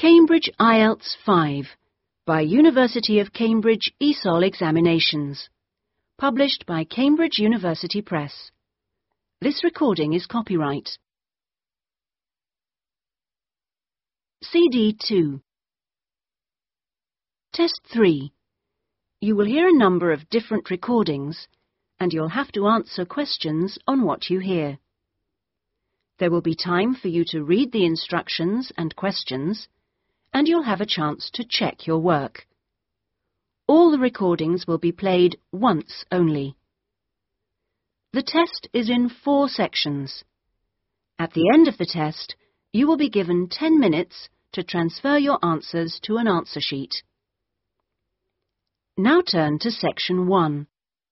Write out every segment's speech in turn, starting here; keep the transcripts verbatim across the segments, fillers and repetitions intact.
Cambridge I E L T S five by University of Cambridge E S O L Examinations. Published by Cambridge University Press. This recording is copyright. C D two. Test three. You will hear a number of different recordings, and you'll have to answer questions on what you hear. There will be time for you to read the instructions and questions, and you'll have a chance to check your work. All the recordings will be played once only. The test is in four sections. At the end of the test, you will be given ten minutes to transfer your answers to an answer sheet. Now turn to Section one.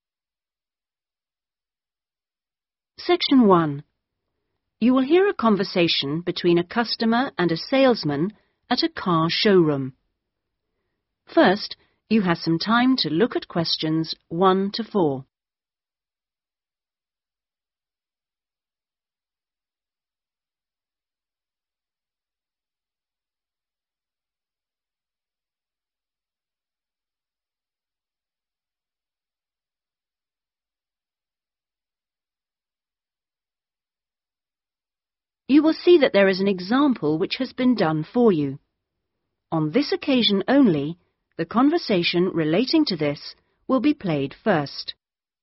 Section one. You will hear a conversation between a customer and a salesman at a car showroom. First, you have some time to look at questions one to four. You will see that there is an example which has been done for you. On this occasion only, the conversation relating to this will be played first.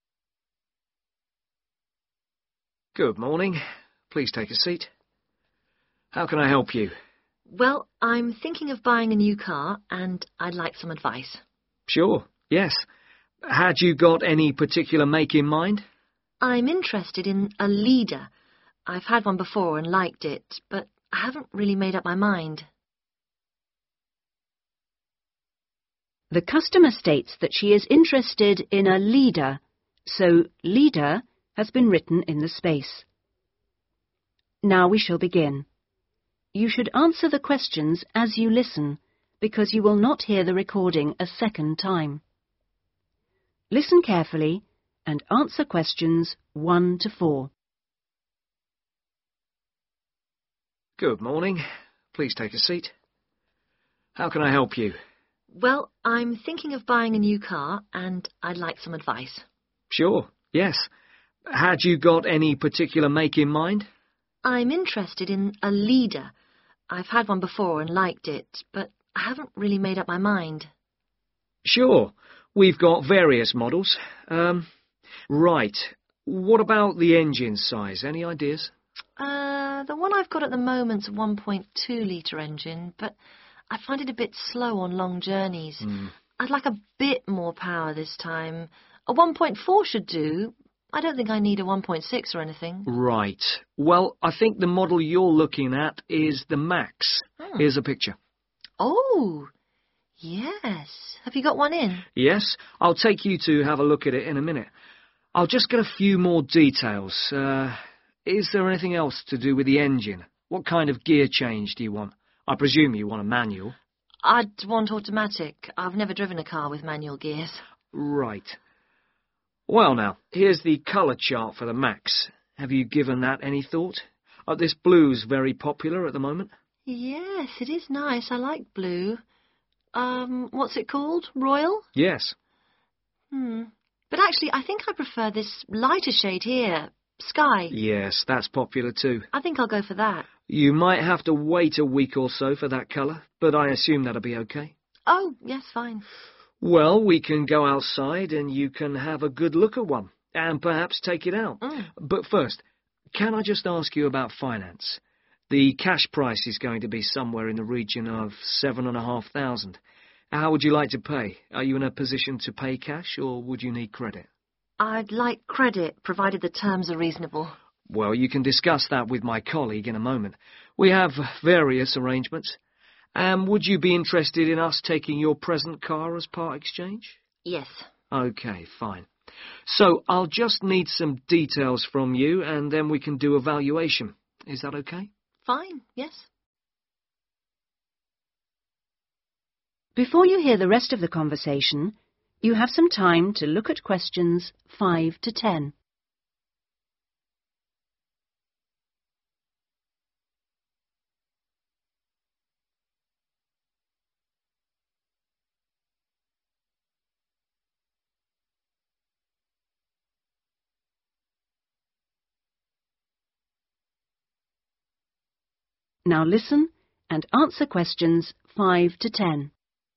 Good morning. Please take a seat. How can I help you? Well, I'm thinking of buying a new car and I'd like some advice. Sure, yes. Had you got any particular make in mind? I'm interested in a Leader. I've had one before and liked it, but I haven't really made up my mind. The customer states that she is interested in a Leader, so Leader has been written in the space. Now we shall begin. You should answer the questions as you listen, because you will not hear the recording a second time. Listen carefully and answer questions one to four. Good morning. Please take a seat. How can I help you? Well, I'm thinking of buying a new car and I'd like some advice. Sure, yes. Had you got any particular make in mind? I'm interested in a Leader. I've had one before and liked it, but I haven't really made up my mind. Sure. We've got various models. Um, right. What about the engine size? Any ideas? Uh, the one I've got at the moment's a one point two litre engine, but I find it a bit slow on long journeys. Mm. I'd like a bit more power this time. A one point four should do. I don't think I need a one point six or anything. Right. Well, I think the model you're looking at is the Max. Hmm. Here's a picture. Oh, yes. Have you got one in? Yes, I'll take you to have a look at it in a minute. I'll just get a few more details. Uh, is there anything else to do with the engine? What kind of gear change do you want? I presume you want a manual. I'd want automatic. I've never driven a car with manual gears. Right. Well now, here's the colour chart for the Max. Have you given that any thought? Uh, this blue's very popular at the moment. Yes, it is nice. I like blue. Um, what's it called? Royal? Yes. Hmm. But actually, I think I prefer this lighter shade here. Sky. Yes, that's popular too. I think I'll go for that. You might have to wait a week or so for that colour, but I assume that'll be okay. Oh, yes, fine. Well, we can go outside and you can have a good look at one, and perhaps take it out. Mm. But first, can I just ask you about finance? The cash price is going to be somewhere in the region of seven and a half thousand. How would you like to pay? Are you in a position to pay cash, or would you need credit? I'd like credit, provided the terms are reasonable. Well, you can discuss that with my colleague in a moment. We have various arrangements. And um, would you be interested in us taking your present car as part exchange? Yes. OK, fine. So I'll just need some details from you, and then we can do a valuation. Is that OK? Fine, yes. Before you hear the rest of the conversation, you have some time to look at questions five to ten. Now listen and answer questions five to ten.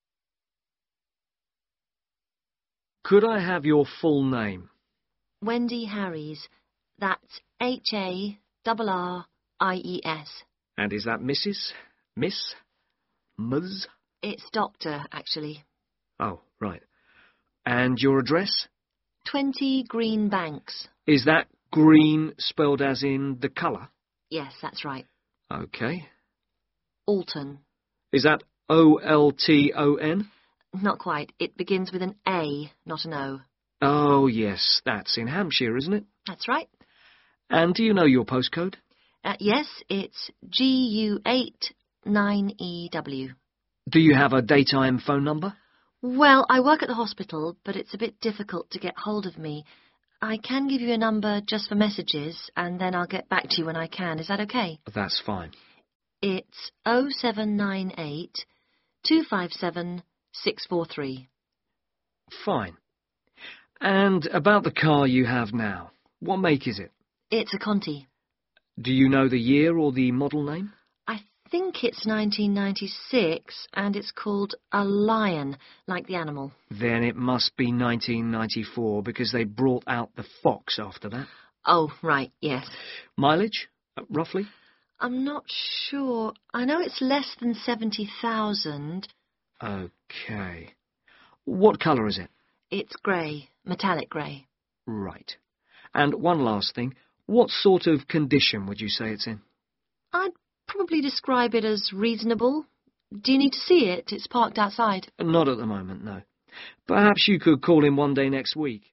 Could I have your full name? Wendy Harries. That's H A R R I E S. And is that Missus, Miss, Ms? It's Doctor, actually. Oh, right. And your address? twenty Green Banks. Is that green spelled as in the colour? Yes, that's right. OK. Alton. Is that O L T O N? Not quite. It begins with an A, not an O. Oh, yes, that's in Hampshire, isn't it? That's right. And do you know your postcode? Uh, yes, it's G U eight nine E W. Do you have a daytime phone number? Well, I work at the hospital, but it's a bit difficult to get hold of me. I can give you a number just for messages, and then I'll get back to you when I can. Is that okay? That's fine. It's oh seven nine eight, two five seven, six four three. Fine. And about the car you have now, what make is it? It's a Conti. Do you know the year or the model name? I think it's nineteen ninety-six, and it's called a Lion, like the animal. Then it must be nineteen ninety-four, because they brought out the Fox after that. Oh, right, yes. Mileage, uh, roughly? I'm not sure. I know it's less than seventy thousand. OK. What colour is it? It's grey, metallic grey. Right. And one last thing. What sort of condition would you say it's in? I'd probably describe it as reasonable. Do you need to see it? It's parked outside. Not at the moment, no. Perhaps you could call in one day next week.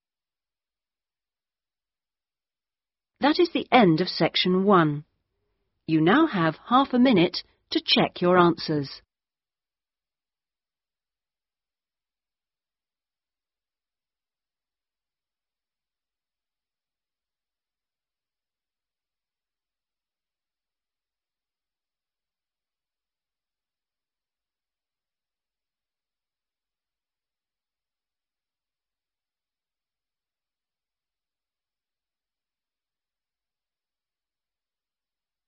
That is the end of section one. You now have half a minute to check your answers.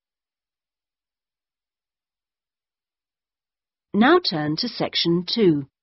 Now turn to section two.